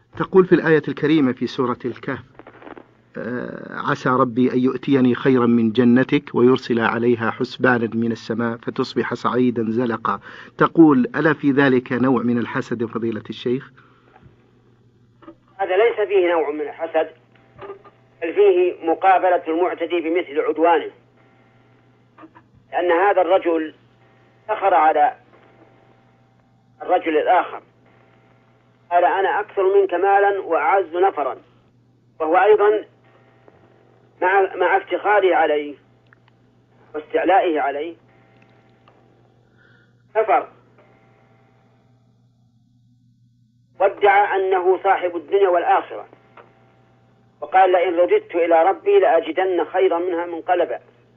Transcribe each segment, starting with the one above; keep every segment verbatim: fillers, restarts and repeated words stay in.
تقول في الآية الكريمة في سورة الكهف: عسى ربي أن يؤتيني خيرا من جنتك ويرسل عليها حسبانا من السماء فتصبح صعيدا زلقا. تقول: ألا في ذلك نوع من الحسد فضيلة الشيخ؟ هذا ليس فيه نوع من الحسد، بل فيه مقابلة المعتدي بمثل عدوانه، لأن هذا الرجل أخر على الرجل الآخر، قال: أنا أكثر منك مالا وأعز نفرا، وهو أيضا مع, مع افتخاره عليه واستعلائه عليه كفر وادعى أنه صاحب الدنيا والآخرة، وقال: لئن رددت إلى ربي لأجدن خيرا منها منقلبا.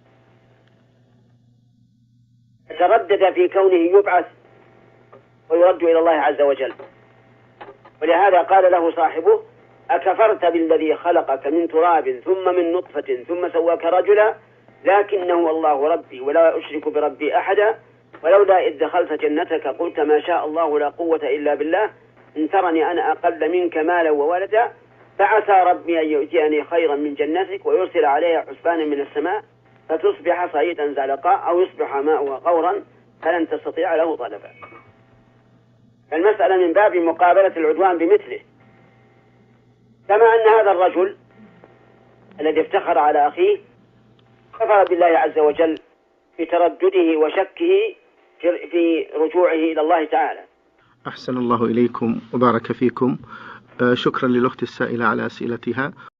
تردد في كونه يبعث ويرد إلى الله عز وجل، ولهذا قال له صاحبه: أكفرت بالذي خلقك من تراب ثم من نطفة ثم سواك رجلا لكنه الله ربي ولا أشرك بربي أحدا ولولا إذ دخلت جنتك قلت ما شاء الله لا قوة إلا بالله إن ترني أنا أقل منك مالا وولدا فعسى ربي أن يؤتيني خيرا من جنتك ويرسل عليها حسبانا من السماء فتصبح صعيدا زلقا أو يصبح ماؤها غورا فلن تستطيع له طلبا. المسألة من باب مقابلة العدوان بمثله، كما أن هذا الرجل الذي افتخر على أخيه كفر بالله عز وجل في تردده وشكه في رجوعه إلى الله تعالى. أحسن الله إليكم وبارك فيكم. شكرا للأخت السائلة على أسئلتها.